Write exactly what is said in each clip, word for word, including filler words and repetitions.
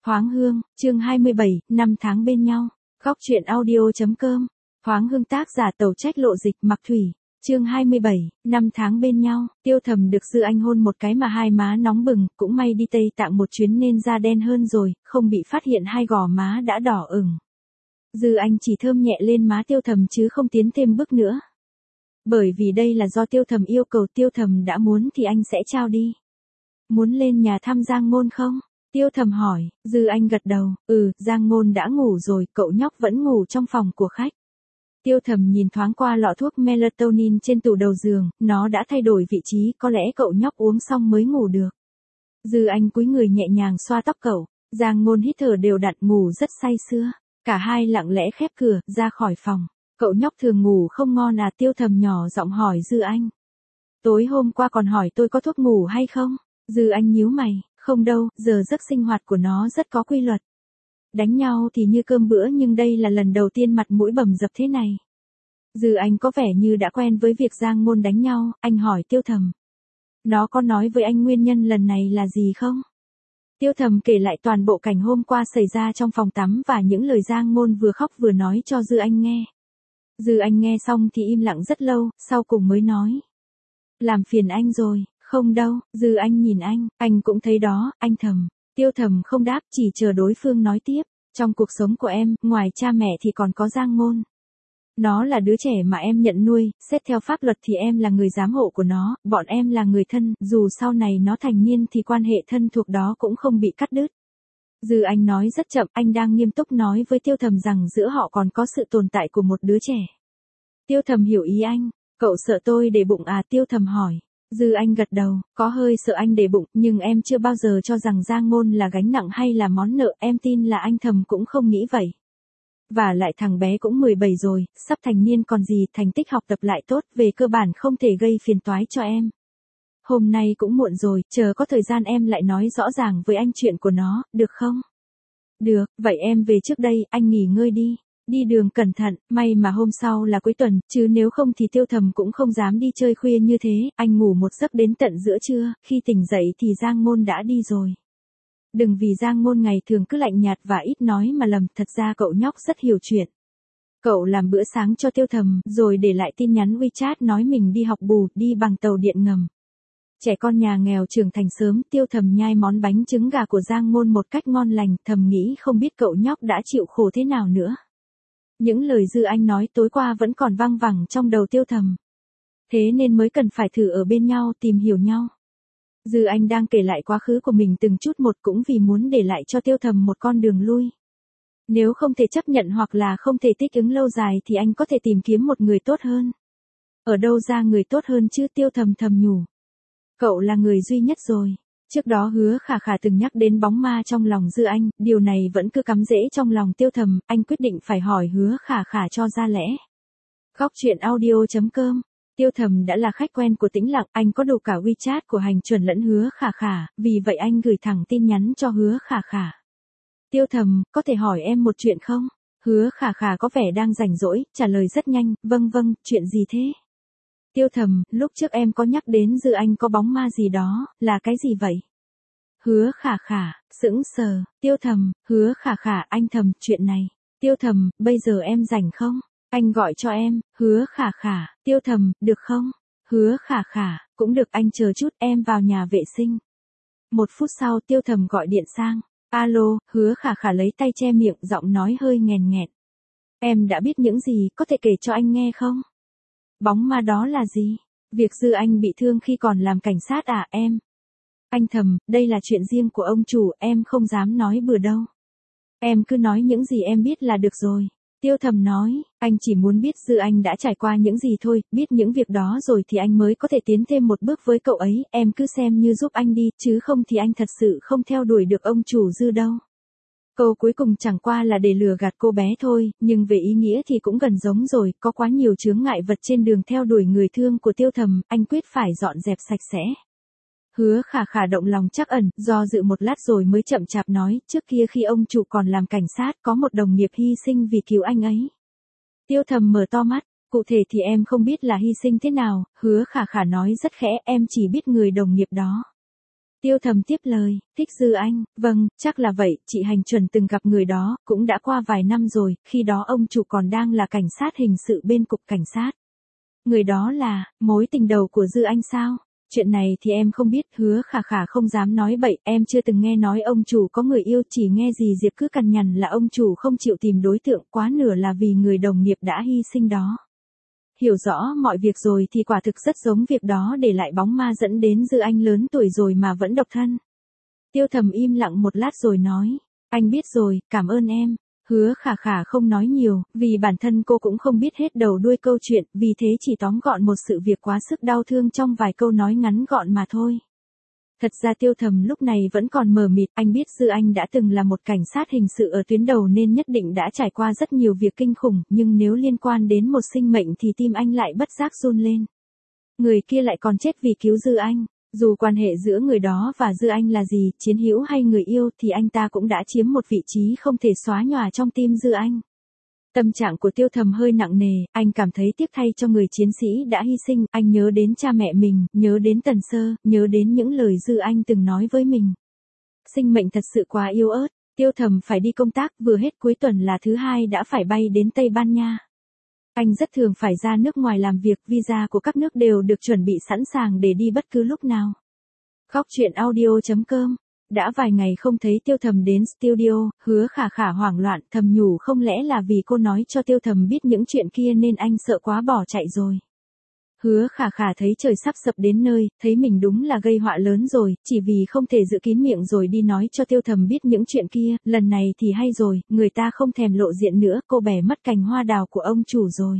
Thoáng Hương, chương hai mươi bảy, năm tháng bên nhau. Góc truyện audio.com. Thoáng Hương tác giả Tẩu Trách Lộ Dịch Mặc Thủy. Chương hai mươi bảy, năm tháng bên nhau. Tiêu Thầm được Dư Anh hôn một cái mà hai má nóng bừng, cũng may đi Tây Tạng một chuyến nên da đen hơn rồi, không bị phát hiện hai gò má đã đỏ ửng. Dư Anh chỉ thơm nhẹ lên má Tiêu Thầm chứ không tiến thêm bước nữa. Bởi vì đây là do Tiêu Thầm yêu cầu, Tiêu Thầm đã muốn thì anh sẽ trao đi. Muốn lên nhà thăm Giang Ngôn không? Tiêu Thầm hỏi. Dư Anh gật đầu, ừ, Giang Ngôn đã ngủ rồi, cậu nhóc vẫn ngủ trong phòng của khách. Tiêu Thầm nhìn thoáng qua lọ thuốc melatonin trên tủ đầu giường, nó đã thay đổi vị trí, có lẽ cậu nhóc uống xong mới ngủ được. Dư Anh cúi người nhẹ nhàng xoa tóc cậu, Giang Ngôn hít thở đều đặn ngủ rất say sưa. Cả hai lặng lẽ khép cửa, ra khỏi phòng. Cậu nhóc thường ngủ không ngon à? Tiêu Thầm nhỏ giọng hỏi Dư Anh. Tối hôm qua còn hỏi tôi có thuốc ngủ hay không? Dư Anh nhíu mày, không đâu, giờ giấc sinh hoạt của nó rất có quy luật. Đánh nhau thì như cơm bữa nhưng đây là lần đầu tiên mặt mũi bầm dập thế này. Dư Anh có vẻ như đã quen với việc Giang Ngôn đánh nhau, anh hỏi Tiêu Thầm. Nó có nói với anh nguyên nhân lần này là gì không? Tiêu Thầm kể lại toàn bộ cảnh hôm qua xảy ra trong phòng tắm và những lời Giang Ngôn vừa khóc vừa nói cho Dư Anh nghe. Dư Anh nghe xong thì im lặng rất lâu, sau cùng mới nói. Làm phiền anh rồi. Không đâu, Dư Anh nhìn anh, anh cũng thấy đó, anh thầm. Tiêu Thầm không đáp, chỉ chờ đối phương nói tiếp. Trong cuộc sống của em, ngoài cha mẹ thì còn có Giang Ngôn. Nó là đứa trẻ mà em nhận nuôi, xét theo pháp luật thì em là người giám hộ của nó, bọn em là người thân, dù sau này nó thành niên thì quan hệ thân thuộc đó cũng không bị cắt đứt. Dư Anh nói rất chậm, anh đang nghiêm túc nói với Tiêu Thầm rằng giữa họ còn có sự tồn tại của một đứa trẻ. Tiêu Thầm hiểu ý anh, cậu sợ tôi để bụng à? Tiêu Thầm hỏi. Dư Anh gật đầu, có hơi sợ anh để bụng, nhưng em chưa bao giờ cho rằng Giang Ngôn là gánh nặng hay là món nợ, em tin là anh Thầm cũng không nghĩ vậy. Và lại thằng bé cũng mười bảy rồi, sắp thành niên còn gì, thành tích học tập lại tốt, về cơ bản không thể gây phiền toái cho em. Hôm nay cũng muộn rồi, chờ có thời gian em lại nói rõ ràng với anh chuyện của nó, được không? Được, vậy em về trước đây, anh nghỉ ngơi đi. Đi đường cẩn thận, may mà hôm sau là cuối tuần, chứ nếu không thì Tiêu Thầm cũng không dám đi chơi khuya như thế, anh ngủ một giấc đến tận giữa trưa, khi tỉnh dậy thì Giang Ngôn đã đi rồi. Đừng vì Giang Ngôn ngày thường cứ lạnh nhạt và ít nói mà lầm, thật ra cậu nhóc rất hiểu chuyện. Cậu làm bữa sáng cho Tiêu Thầm, rồi để lại tin nhắn WeChat nói mình đi học bù, đi bằng tàu điện ngầm. Trẻ con nhà nghèo trưởng thành sớm, Tiêu Thầm nhai món bánh trứng gà của Giang Ngôn một cách ngon lành, thầm nghĩ không biết cậu nhóc đã chịu khổ thế nào nữa. Những lời Dư Anh nói tối qua vẫn còn văng vẳng trong đầu Tiêu Thầm. Thế nên mới cần phải thử ở bên nhau, tìm hiểu nhau. Dư Anh đang kể lại quá khứ của mình từng chút một, cũng vì muốn để lại cho Tiêu Thầm một con đường lui. Nếu không thể chấp nhận hoặc là không thể thích ứng lâu dài thì anh có thể tìm kiếm một người tốt hơn. Ở đâu ra người tốt hơn chứ? Tiêu Thầm thầm nhủ. Cậu là người duy nhất rồi. Trước đó Hứa Khả Khả từng nhắc đến bóng ma trong lòng Dư Anh, điều này vẫn cứ cắm rễ trong lòng Tiêu Thầm, anh quyết định phải hỏi Hứa Khả Khả cho ra lẽ. Góc truyện audio.com. Tiêu Thầm đã là khách quen của Tĩnh Lặng, anh có đủ cả WeChat của Hành Chuẩn lẫn Hứa Khả Khả, vì vậy anh gửi thẳng tin nhắn cho Hứa Khả Khả. Tiêu Thầm, có thể hỏi em một chuyện không? Hứa Khả Khả có vẻ đang rảnh rỗi, trả lời rất nhanh, vâng vâng, chuyện gì thế? Tiêu Thầm, lúc trước em có nhắc đến Dư Anh có bóng ma gì đó, là cái gì vậy? Hứa Khả Khả, sững sờ. Tiêu Thầm, Hứa Khả Khả, anh Thầm, chuyện này. Tiêu Thầm, bây giờ em rảnh không? Anh gọi cho em. Hứa Khả Khả, Tiêu Thầm, được không? Hứa Khả Khả, cũng được, anh chờ chút, em vào nhà vệ sinh. Một phút sau Tiêu Thầm gọi điện sang. Alo, Hứa Khả Khả lấy tay che miệng, giọng nói hơi nghèn nghẹn. Em đã biết những gì, có thể kể cho anh nghe không? Bóng ma đó là gì? Việc Dư Anh bị thương khi còn làm cảnh sát à em? Anh Thầm, đây là chuyện riêng của ông chủ, em không dám nói bừa đâu. Em cứ nói những gì em biết là được rồi. Tiêu Thầm nói, anh chỉ muốn biết Dư Anh đã trải qua những gì thôi, biết những việc đó rồi thì anh mới có thể tiến thêm một bước với cậu ấy, em cứ xem như giúp anh đi, chứ không thì anh thật sự không theo đuổi được ông chủ Dư đâu. Câu cuối cùng chẳng qua là để lừa gạt cô bé thôi, nhưng về ý nghĩa thì cũng gần giống rồi, có quá nhiều chướng ngại vật trên đường theo đuổi người thương của Tiêu Thầm, anh quyết phải dọn dẹp sạch sẽ. Hứa Khả Khả động lòng trắc ẩn, do dự một lát rồi mới chậm chạp nói, trước kia khi ông chủ còn làm cảnh sát có một đồng nghiệp hy sinh vì cứu anh ấy. Tiêu Thầm mở to mắt, cụ thể thì em không biết là hy sinh thế nào, Hứa Khả Khả nói rất khẽ, em chỉ biết người đồng nghiệp đó. Tiêu Thầm tiếp lời, thích Dư Anh, vâng, chắc là vậy, chị Hành Chuẩn từng gặp người đó, cũng đã qua vài năm rồi, khi đó ông chủ còn đang là cảnh sát hình sự bên cục cảnh sát. Người đó là, mối tình đầu của Dư Anh sao? Chuyện này thì em không biết, Hứa Khả Khả không dám nói bậy, em chưa từng nghe nói ông chủ có người yêu, chỉ nghe dì Diệp cứ cằn nhằn là ông chủ không chịu tìm đối tượng, quá nửa là vì người đồng nghiệp đã hy sinh đó. Hiểu rõ mọi việc rồi thì quả thực rất giống việc đó để lại bóng ma dẫn đến Dư Anh lớn tuổi rồi mà vẫn độc thân. Tiêu Thầm im lặng một lát rồi nói, anh biết rồi, cảm ơn em. Hứa Khả Khả không nói nhiều, vì bản thân cô cũng không biết hết đầu đuôi câu chuyện, vì thế chỉ tóm gọn một sự việc quá sức đau thương trong vài câu nói ngắn gọn mà thôi. Thật ra Tiêu Thầm lúc này vẫn còn mờ mịt, anh biết Dư Anh đã từng là một cảnh sát hình sự ở tuyến đầu nên nhất định đã trải qua rất nhiều việc kinh khủng, nhưng nếu liên quan đến một sinh mệnh thì tim anh lại bất giác run lên. Người kia lại còn chết vì cứu Dư Anh. Dù quan hệ giữa người đó và Dư Anh là gì, chiến hữu hay người yêu thì anh ta cũng đã chiếm một vị trí không thể xóa nhòa trong tim Dư Anh. Tâm trạng của Tiêu Thầm hơi nặng nề, anh cảm thấy tiếc thay cho người chiến sĩ đã hy sinh, anh nhớ đến cha mẹ mình, nhớ đến Tần Sơ, nhớ đến những lời Dư Anh từng nói với mình. Sinh mệnh thật sự quá yếu ớt, Tiêu Thầm phải đi công tác, vừa hết cuối tuần là thứ hai đã phải bay đến Tây Ban Nha. Anh rất thường phải ra nước ngoài làm việc, visa của các nước đều được chuẩn bị sẵn sàng để đi bất cứ lúc nào. Khóc chuyện audio chấm com. Đã vài ngày không thấy Tiêu Thầm đến studio, Hứa Khả Khả hoảng loạn, thầm nhủ không lẽ là vì cô nói cho Tiêu Thầm biết những chuyện kia nên anh sợ quá bỏ chạy rồi. Hứa Khả Khả thấy trời sắp sập đến nơi, thấy mình đúng là gây họa lớn rồi, chỉ vì không thể giữ kín miệng rồi đi nói cho Tiêu Thầm biết những chuyện kia, lần này thì hay rồi, người ta không thèm lộ diện nữa, cô bẻ mất cành hoa đào của ông chủ rồi.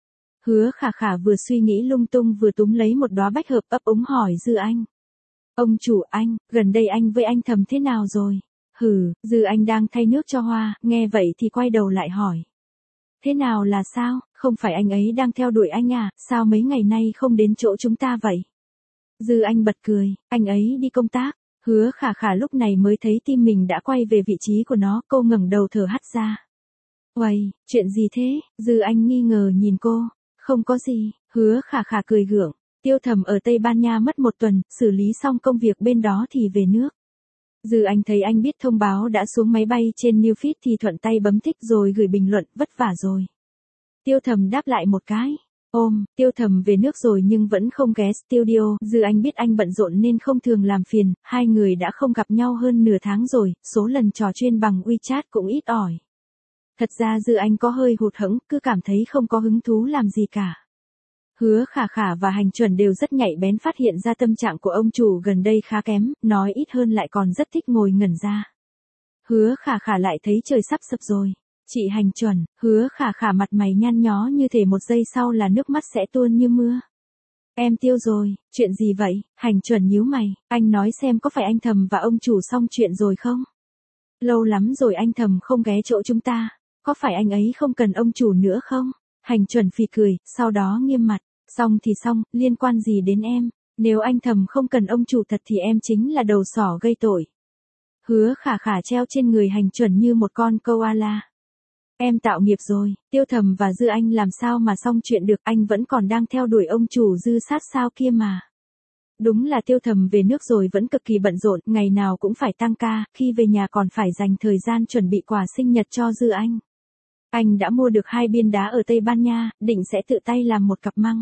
Hứa Khả Khả vừa suy nghĩ lung tung vừa túm lấy một đóa bách hợp ấp úng hỏi Dư Anh. Ông chủ anh, gần đây anh với anh Thầm thế nào rồi? Hừ, Dư Anh đang thay nước cho hoa, nghe vậy thì quay đầu lại hỏi. Thế nào là sao, không phải anh ấy đang theo đuổi anh à, sao mấy ngày nay không đến chỗ chúng ta vậy? Dư Anh bật cười, anh ấy đi công tác. Hứa Khả Khả lúc này mới thấy tim mình đã quay về vị trí của nó, cô ngẩng đầu thở hắt ra. Uầy, chuyện gì thế? Dư Anh nghi ngờ nhìn cô. Không có gì, Hứa Khả Khả cười gượng. Tiêu Thầm ở Tây Ban Nha mất một tuần, xử lý xong công việc bên đó thì về nước. Dư Anh thấy anh biết thông báo đã xuống máy bay trên Newfeed thì thuận tay bấm thích rồi gửi bình luận, vất vả rồi. Tiêu Thầm đáp lại một cái. Ôm, Tiêu Thầm về nước rồi nhưng vẫn không ghé studio, Dư Anh biết anh bận rộn nên không thường làm phiền, hai người đã không gặp nhau hơn nửa tháng rồi, số lần trò chuyện bằng WeChat cũng ít ỏi. Thật ra Dư Anh có hơi hụt hẫng, cứ cảm thấy không có hứng thú làm gì cả. Hứa Khả Khả và Hành Chuẩn đều rất nhạy bén phát hiện ra tâm trạng của ông chủ gần đây khá kém, nói ít hơn lại còn rất thích ngồi ngẩn ra. Hứa Khả Khả lại thấy trời sắp sập rồi. Chị Hành Chuẩn, Hứa Khả Khả mặt mày nhăn nhó như thể một giây sau là nước mắt sẽ tuôn như mưa. Em tiêu rồi, chuyện gì vậy? Hành Chuẩn nhíu mày, anh nói xem có phải anh Thầm và ông chủ xong chuyện rồi không? Lâu lắm rồi anh Thầm không ghé chỗ chúng ta, có phải anh ấy không cần ông chủ nữa không? Hành Chuẩn phì cười, sau đó nghiêm mặt, xong thì xong, liên quan gì đến em, nếu anh Thầm không cần ông chủ thật thì em chính là đầu sỏ gây tội. Hứa Khả Khả treo trên người Hành Chuẩn như một con koala. Em tạo nghiệp rồi, Tiêu Thầm và Dư Anh làm sao mà xong chuyện được, anh vẫn còn đang theo đuổi ông chủ Dư sát sao kia mà. Đúng là Tiêu Thầm về nước rồi vẫn cực kỳ bận rộn, ngày nào cũng phải tăng ca, khi về nhà còn phải dành thời gian chuẩn bị quà sinh nhật cho Dư Anh. Anh đã mua được hai biên đá ở Tây Ban Nha, định sẽ tự tay làm một cặp măng.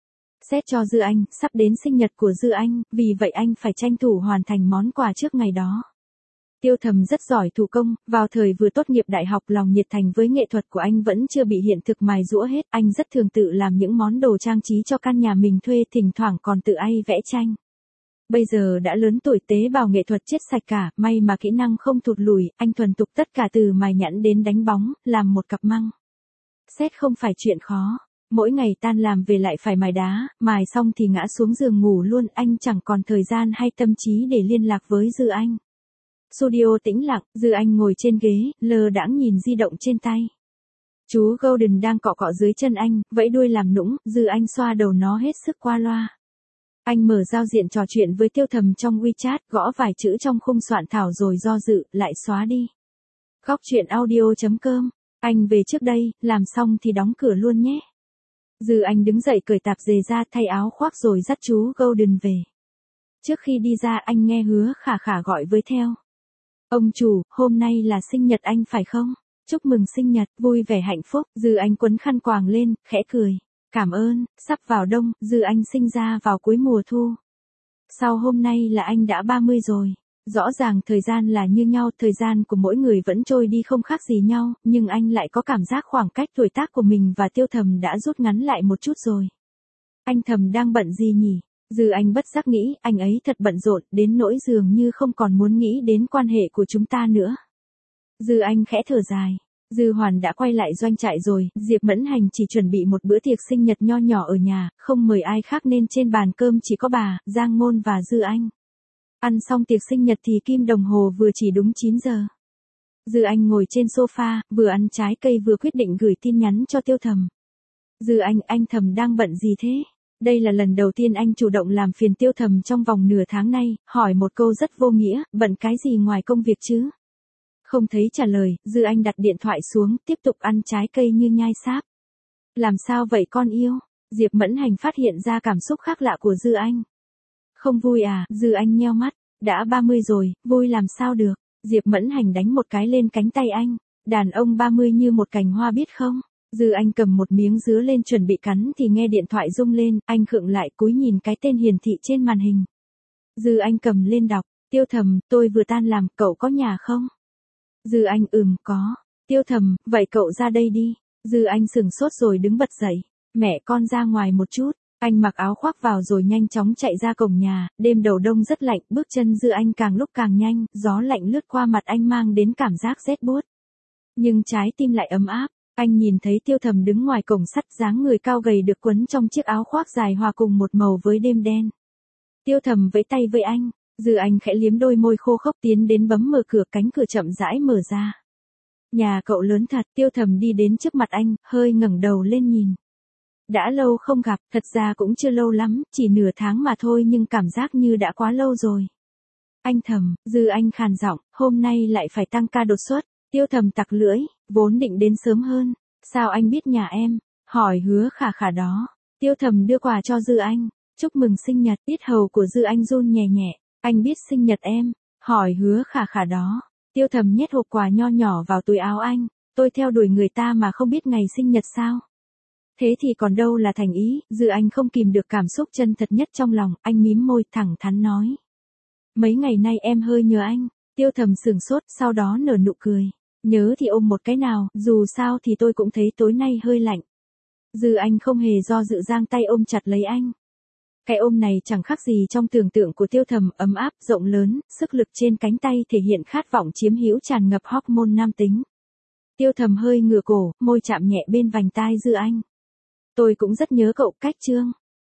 Xét cho Dư Anh, sắp đến sinh nhật của Dư Anh, vì vậy anh phải tranh thủ hoàn thành món quà trước ngày đó. Tiêu Thầm rất giỏi thủ công, vào thời vừa tốt nghiệp đại học lòng nhiệt thành với nghệ thuật của anh vẫn chưa bị hiện thực mài giũa hết, anh rất thường tự làm những món đồ trang trí cho căn nhà mình thuê, thỉnh thoảng còn tự ay vẽ tranh. Bây giờ đã lớn tuổi tế bào nghệ thuật chết sạch cả, may mà kỹ năng không thụt lùi, anh thuần thục tất cả từ mài nhẵn đến đánh bóng, làm một cặp măng. Xét không phải chuyện khó, mỗi ngày tan làm về lại phải mài đá, mài xong thì ngã xuống giường ngủ luôn, anh chẳng còn thời gian hay tâm trí để liên lạc với Dư Anh. Studio tĩnh lặng, Dư Anh ngồi trên ghế, lơ đãng nhìn di động trên tay. Chú Golden đang cọ cọ dưới chân anh, vẫy đuôi làm nũng, Dư Anh xoa đầu nó hết sức qua loa. Anh mở giao diện trò chuyện với Tiêu Thầm trong WeChat, gõ vài chữ trong khung soạn thảo rồi do dự, lại xóa đi. Khóc chuyện audio chấm com, anh về trước đây, làm xong thì đóng cửa luôn nhé. Dư Anh đứng dậy cởi tạp dề ra thay áo khoác rồi dắt chú Golden về. Trước khi đi ra anh nghe Hứa Khả Khả gọi với theo. Ông chủ, hôm nay là sinh nhật anh phải không? Chúc mừng sinh nhật, vui vẻ hạnh phúc. Dư Anh quấn khăn quàng lên, khẽ cười. Cảm ơn, sắp vào đông, Dư Anh sinh ra vào cuối mùa thu. Sau hôm nay là anh đã ba mươi rồi. Rõ ràng thời gian là như nhau, thời gian của mỗi người vẫn trôi đi không khác gì nhau, nhưng anh lại có cảm giác khoảng cách tuổi tác của mình và Tiêu Thầm đã rút ngắn lại một chút rồi. Anh Thầm đang bận gì nhỉ? Dư Anh bất giác nghĩ, anh ấy thật bận rộn, đến nỗi dường như không còn muốn nghĩ đến quan hệ của chúng ta nữa. Dư Anh khẽ thở dài. Dư Hoàn đã quay lại doanh trại rồi, Diệp Mẫn Hành chỉ chuẩn bị một bữa tiệc sinh nhật nho nhỏ ở nhà, không mời ai khác nên trên bàn cơm chỉ có bà, Giang Ngôn và Dư Anh. Ăn xong tiệc sinh nhật thì kim đồng hồ vừa chỉ đúng chín giờ. Dư Anh ngồi trên sofa, vừa ăn trái cây vừa quyết định gửi tin nhắn cho Tiêu Thầm. Dư Anh, anh Thầm đang bận gì thế? Đây là lần đầu tiên anh chủ động làm phiền Tiêu Thầm trong vòng nửa tháng nay, hỏi một câu rất vô nghĩa, bận cái gì ngoài công việc chứ? Không thấy trả lời, Dư Anh đặt điện thoại xuống, tiếp tục ăn trái cây như nhai sáp. Làm sao vậy con yêu? Diệp Mẫn Hành phát hiện ra cảm xúc khác lạ của Dư Anh. Không vui à? Dư Anh nheo mắt. Đã ba mươi rồi, vui làm sao được? Diệp Mẫn Hành đánh một cái lên cánh tay anh. Đàn ông ba mươi như một cành hoa biết không? Dư Anh cầm một miếng dứa lên chuẩn bị cắn thì nghe điện thoại rung lên, anh khựng lại cúi nhìn cái tên hiển thị trên màn hình. Dư Anh cầm lên đọc, Tiêu Thầm, tôi vừa tan làm, cậu có nhà không? Dư Anh ừm có. Tiêu Thầm, vậy cậu ra đây đi. Dư Anh sừng sốt rồi đứng bật dậy. Mẹ con ra ngoài một chút. Anh mặc áo khoác vào rồi nhanh chóng chạy ra cổng nhà, đêm đầu đông rất lạnh, bước chân Dư Anh càng lúc càng nhanh, gió lạnh lướt qua mặt anh mang đến cảm giác rét buốt. Nhưng trái tim lại ấm áp, anh nhìn thấy Tiêu Thầm đứng ngoài cổng sắt, dáng người cao gầy được quấn trong chiếc áo khoác dài hòa cùng một màu với đêm đen. Tiêu Thầm vẫy tay với anh, Dư Anh khẽ liếm đôi môi khô khốc tiến đến bấm mở cửa, cánh cửa chậm rãi mở ra. Nhà cậu lớn thật. Tiêu Thầm đi đến trước mặt anh, hơi ngẩng đầu lên nhìn. Đã lâu không gặp, thật ra cũng chưa lâu lắm, chỉ nửa tháng mà thôi nhưng cảm giác như đã quá lâu rồi. Anh Thầm, Dư Anh khàn giọng, hôm nay lại phải tăng ca đột xuất. Tiêu Thầm tặc lưỡi, vốn định đến sớm hơn. Sao anh biết nhà em? Hỏi Hứa Khả Khả đó. Tiêu Thầm đưa quà cho Dư Anh. Chúc mừng sinh nhật. Yết hầu của Dư Anh run nhẹ nhẹ. Anh biết sinh nhật em. Hỏi Hứa Khả Khả đó. Tiêu Thầm nhét hộp quà nho nhỏ vào túi áo anh. Tôi theo đuổi người ta mà không biết ngày sinh nhật sao? Thế thì còn đâu là thành ý? Dư Anh không kìm được cảm xúc chân thật nhất trong lòng, anh mím môi thẳng thắn nói. Mấy ngày nay em hơi nhớ anh. Tiêu Thầm sửng sốt, sau đó nở nụ cười. Nhớ thì ôm một cái nào, dù sao thì tôi cũng thấy tối nay hơi lạnh. Dư Anh không hề do dự giang tay ôm chặt lấy anh. Cái ôm này chẳng khác gì trong tưởng tượng của Tiêu Thầm, ấm áp, rộng lớn, sức lực trên cánh tay thể hiện khát vọng chiếm hữu tràn ngập hormone nam tính. Tiêu Thầm hơi ngửa cổ, môi chạm nhẹ bên vành tai Dư Anh. Tôi cũng rất nhớ cậu. Cách chương